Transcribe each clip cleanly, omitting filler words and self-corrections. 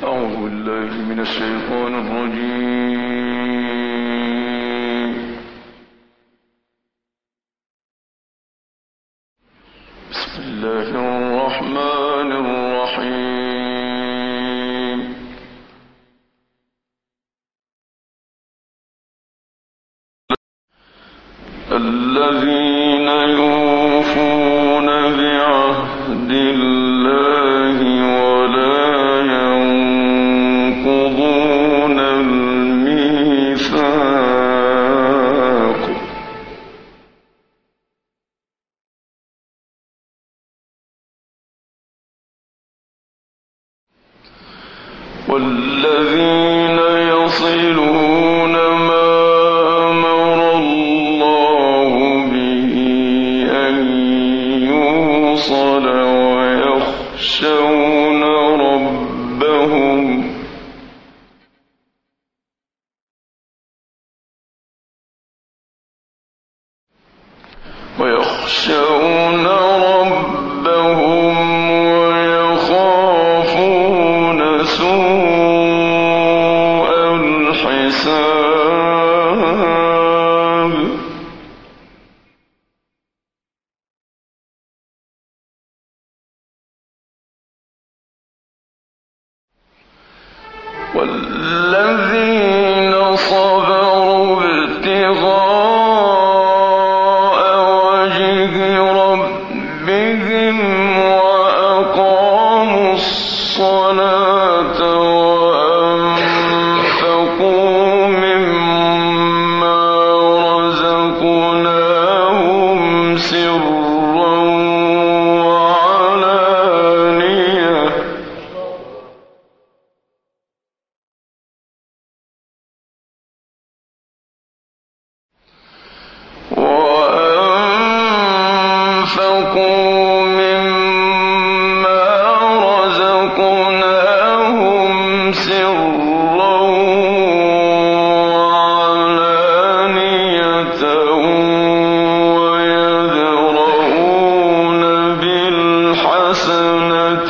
أعوذ بالله من الشيطان الرجيم. بسم الله الرحمن الرحيم. الذين يوفون بعهد الله ولا ينقضون الميثاق والذين يصلون ما أمر الله به أن يوصل ويخشون ربهم ويخافون سوء الحساب والذين صبروا ابتغاء وجه ربهم وأقاموا الصلاة وأنفقوا مما رزقناهم سرا وعلانية ويدرؤون بالحسنة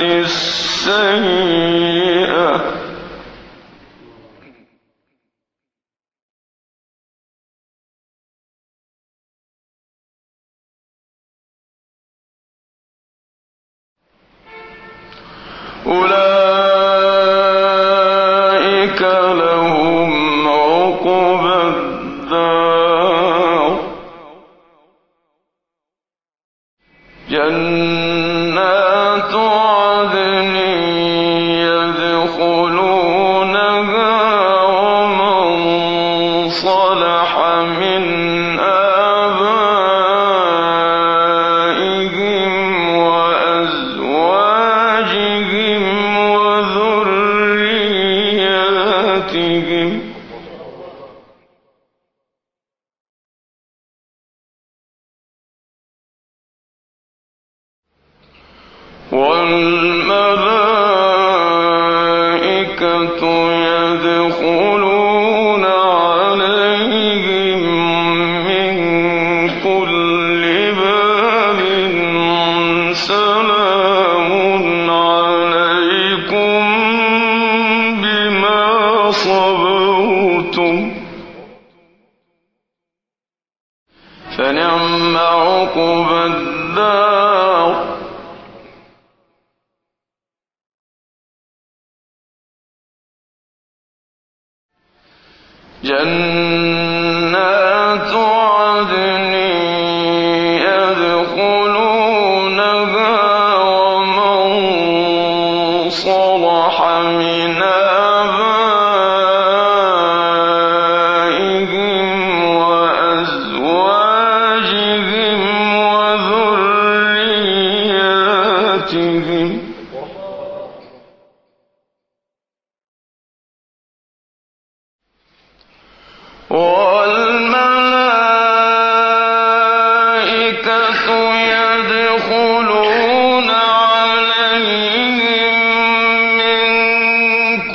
السيئة أولئك لهم عقبى الدار جنات عدن يدخلونها ومن صلح من آبائهم وأزواجهم وذرياتهم والملائكة يدخلون عليهم من كل باب سلام عليكم بما صبرتم فنعم عقبى الدار جنات عدن يدخلونها ومن صلح من آبائهم وأزواجهم وذرياتهم والملائكة يدخلون عليهم من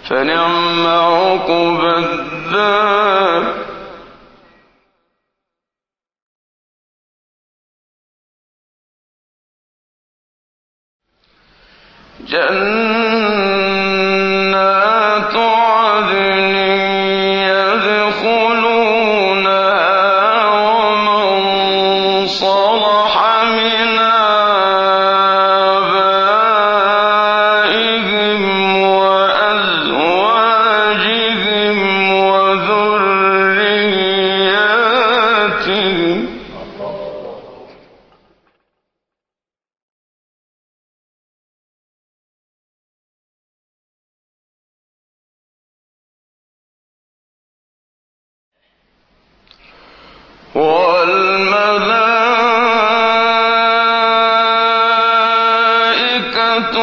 فنعم عقبى الدار جنات عدن يدخلونها ومن صلح من آبائهم وأزواجهم وذرياتهم والملائكة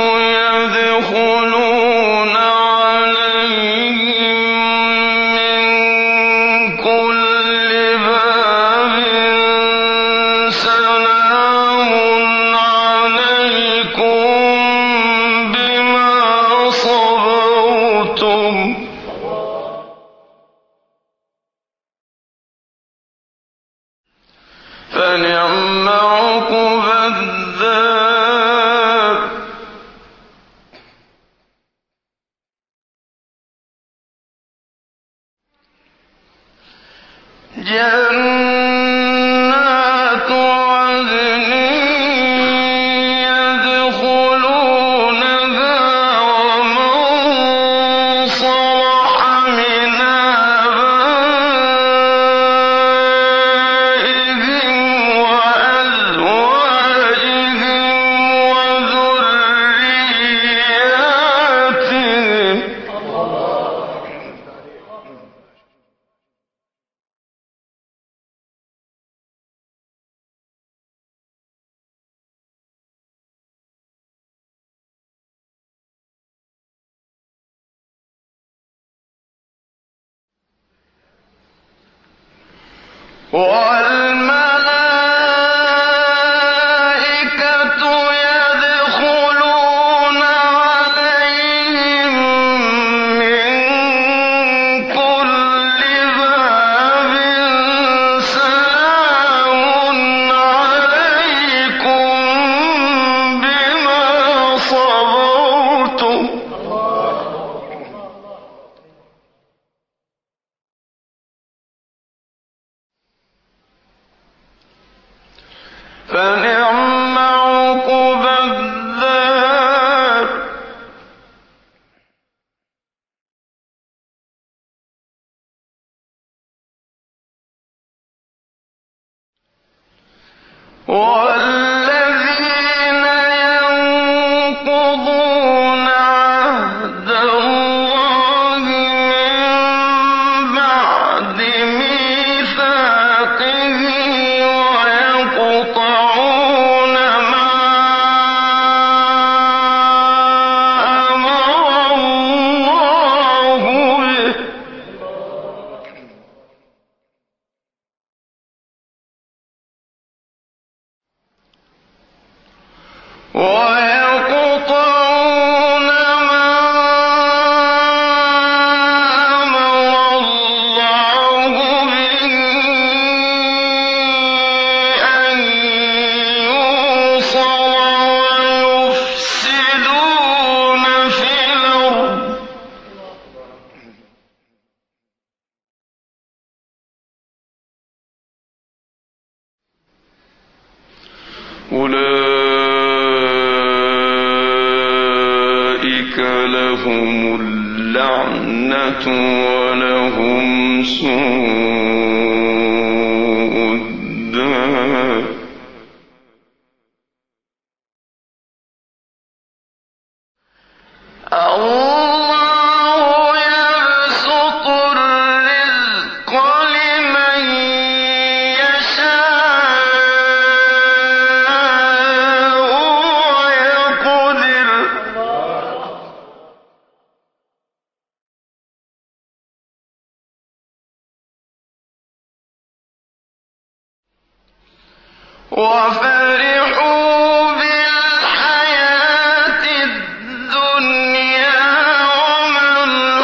يدخلون عليهم من كل باب سلام عليكم بما صبرتم فنعم عقبى الدار جنات عدن يدخلونها ومن صلح من آبائهم وأزواجهم وذرياتهم والملائكة يدخلون عليهم من كل باب سلام عليكم بما صبرتم فنعم عقبى الدار والذين ينقضون عهد الله من بعد ميثاقه ويقطعون ما أمر الله به ويقطعون ما أمر الله به أن يوصل ويفسدون في الأرض أولئك لهم اللعنة ولهم سوء الدار الله يبسط الرزق لمن يشاء ويقدر وفرحوا بالحياة الدنيا وما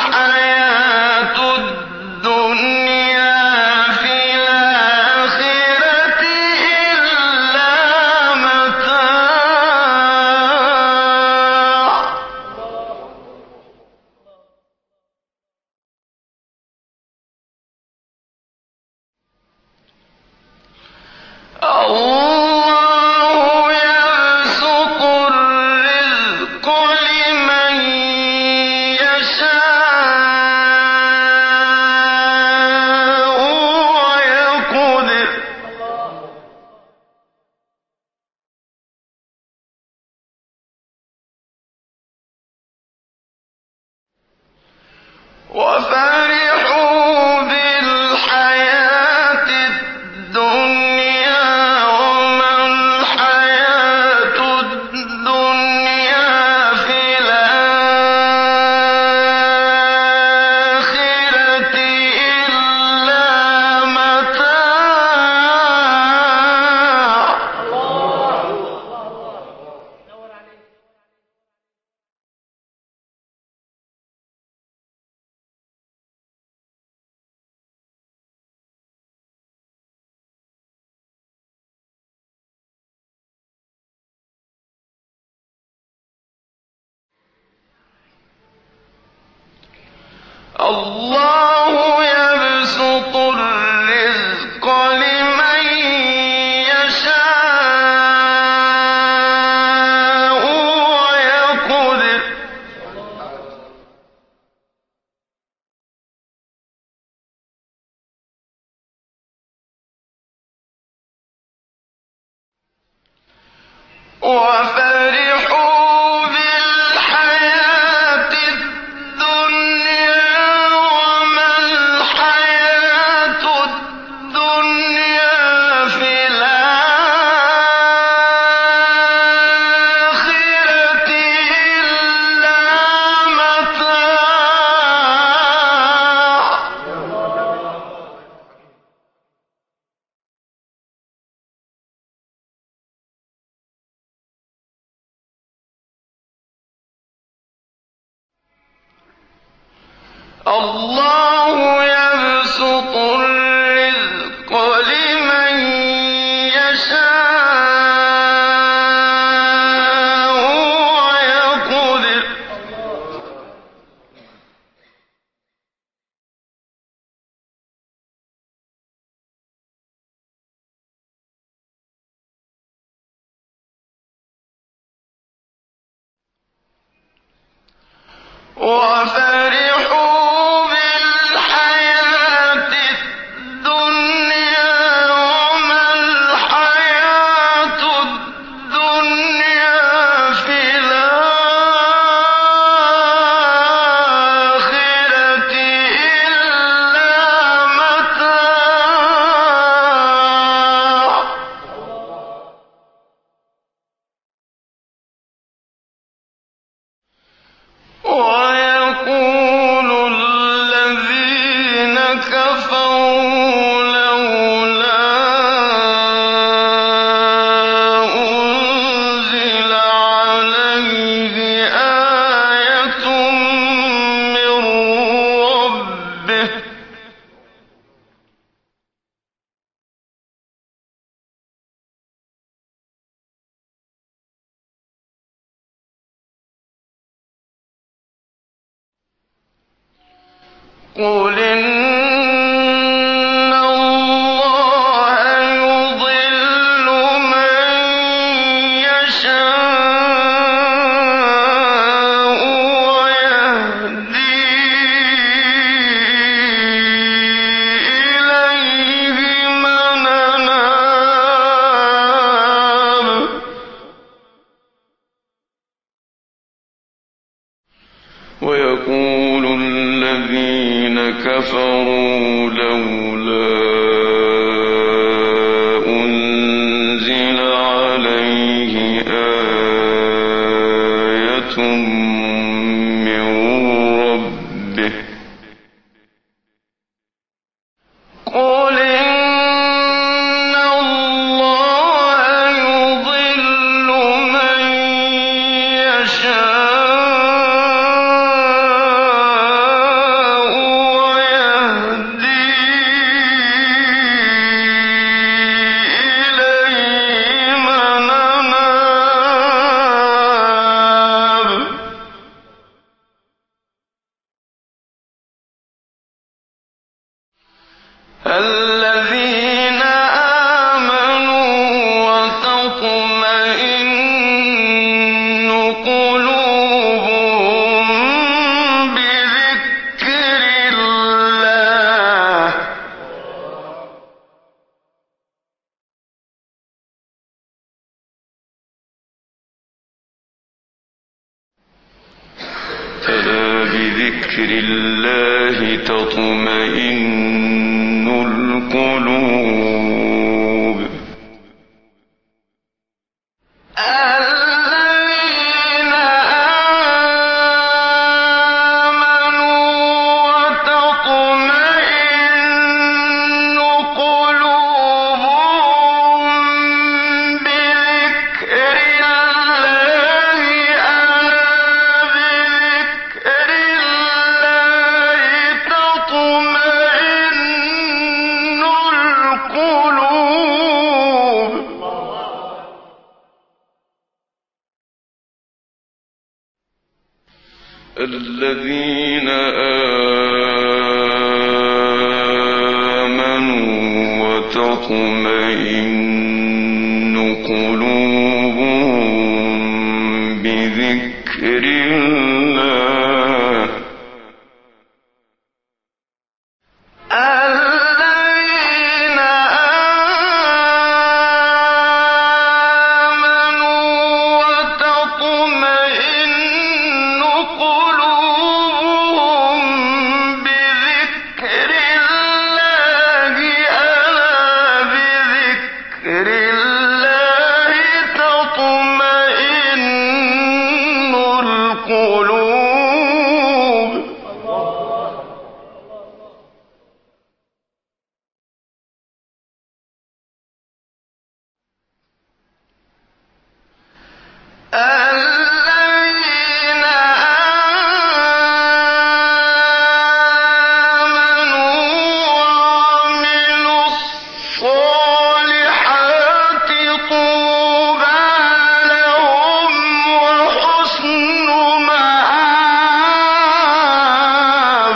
الله يبسط الرزق لمن يشاء ويقدر وفرحوا بالحياة الدنيا وما الحياة الدنيا في الآخرة إلا متاع الله يبسط الرزق لمن يشاء ويقدر وفرحوا بالحياة الدنيا وما الحياة الدنيا في الآخرة إلا متاع ويقول الذين كفروا لولا أنزل عليه آية من ربه قل إن الله يضل من يشاء ويهدي إليه من أناب ويقول الذين كفروا لولا أنزل عليه آية من ربه قل إن الله يضل من يشاء الذين آمنوا وتطمئن قلوبهم بذكر الله ألا بذكر الله تطمئن القلوب الذين آمنوا وتطمئن قلوبهم بذكر الله ألا بذكر الله تطمئن القلوب الذين وتطمئن قلوبهم بذكر الله. الذين آمنوا وتطمئن قلوبهم بذكر الله. ألا بذكر الله تطمئن القلوب. الذين آمنوا وعملوا الصالحات طوبى لهم وحسن مآب.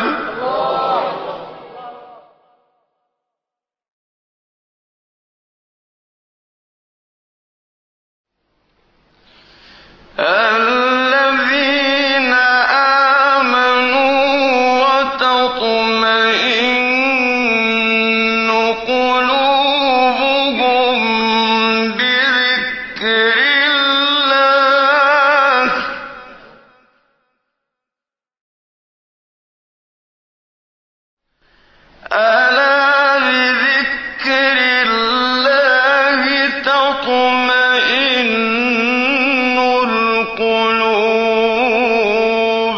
الذين آمنوا وتطمئن قلوبهم بذكر الله. ألا بذكر الله تطمئن القلوب.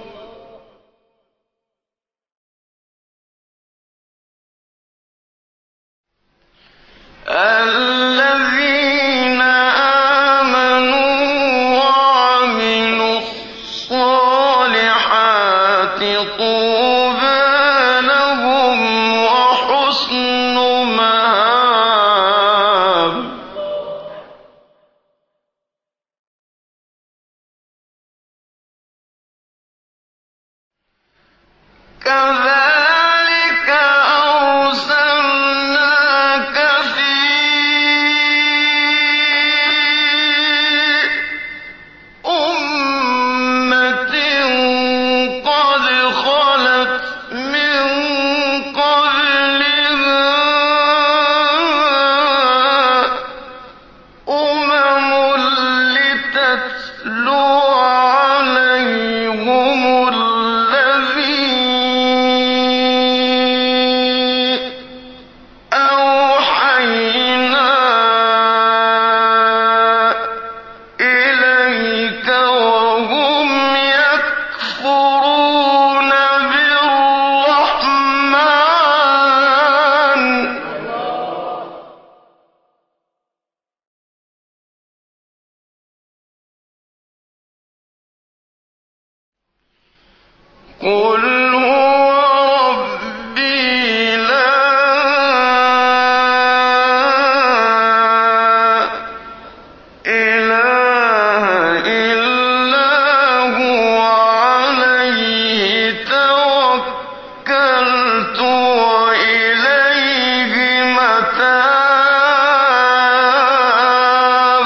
الذين آمنوا وعملوا الصالحات طوبى لهم وحسن مآب. كذلك أرسلناك في أمة قد خلت من قبلها أمم لتتلو عليهم الذي أوحينا إليك وهم يكفرون بالرحمن. قل هو ربي لا إله إلا هو عليه توكلت وإليه متاب.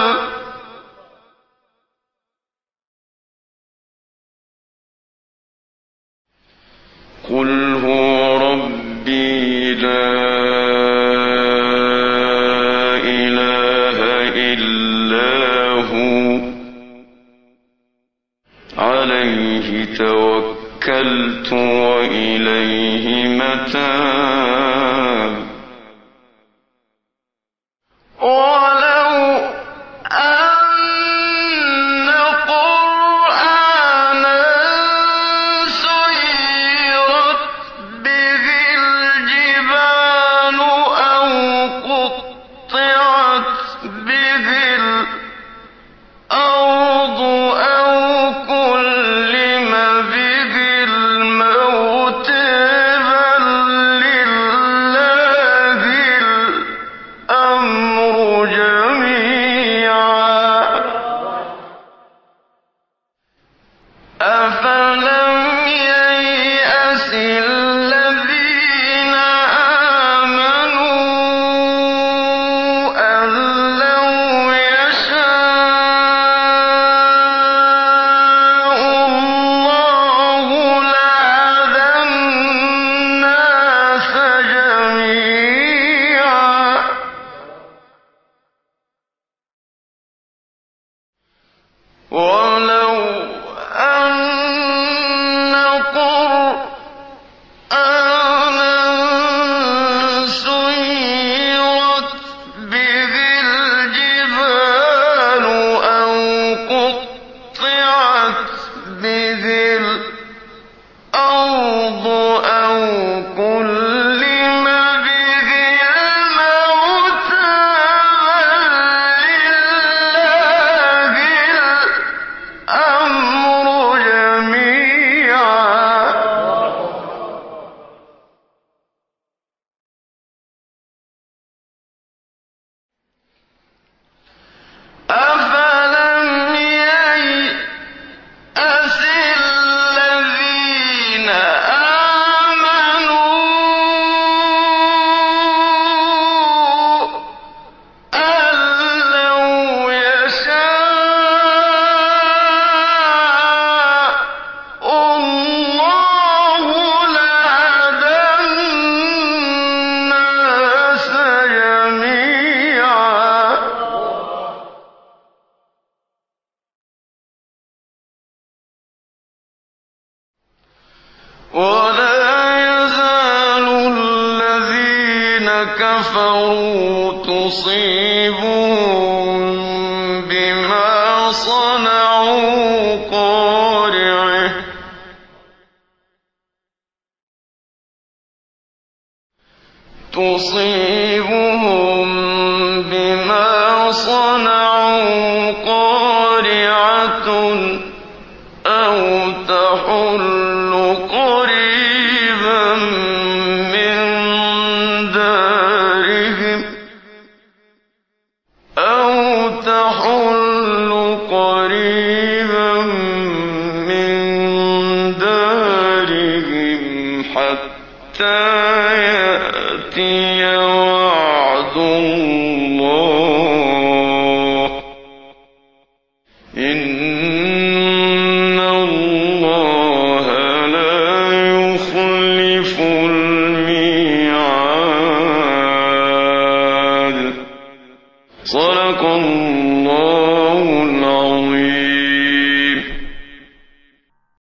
قل هو ربي لا إله إلا هو عليه توكلت وإليه متاب. ولو أن قرآنا سيرت به الجبال أو قطعت به الأرض أو كلم به الموت بل لله الأمر جميعا. أفلم ييأس الذين آمنوا ولو أن قرآنا سيرت به الجبال أو قطعت به الأرض أو كلم به الموتى بل لله الأمر جميعا أفلم ييأس الذين آمنوا أن لو يشاء الله لهدى الناس جميعا ولا يزال الذين كفروا تصيبهم بما صنعوا قارعة أو تحل قريبا من دارهم حتى يأتي وعد الله إن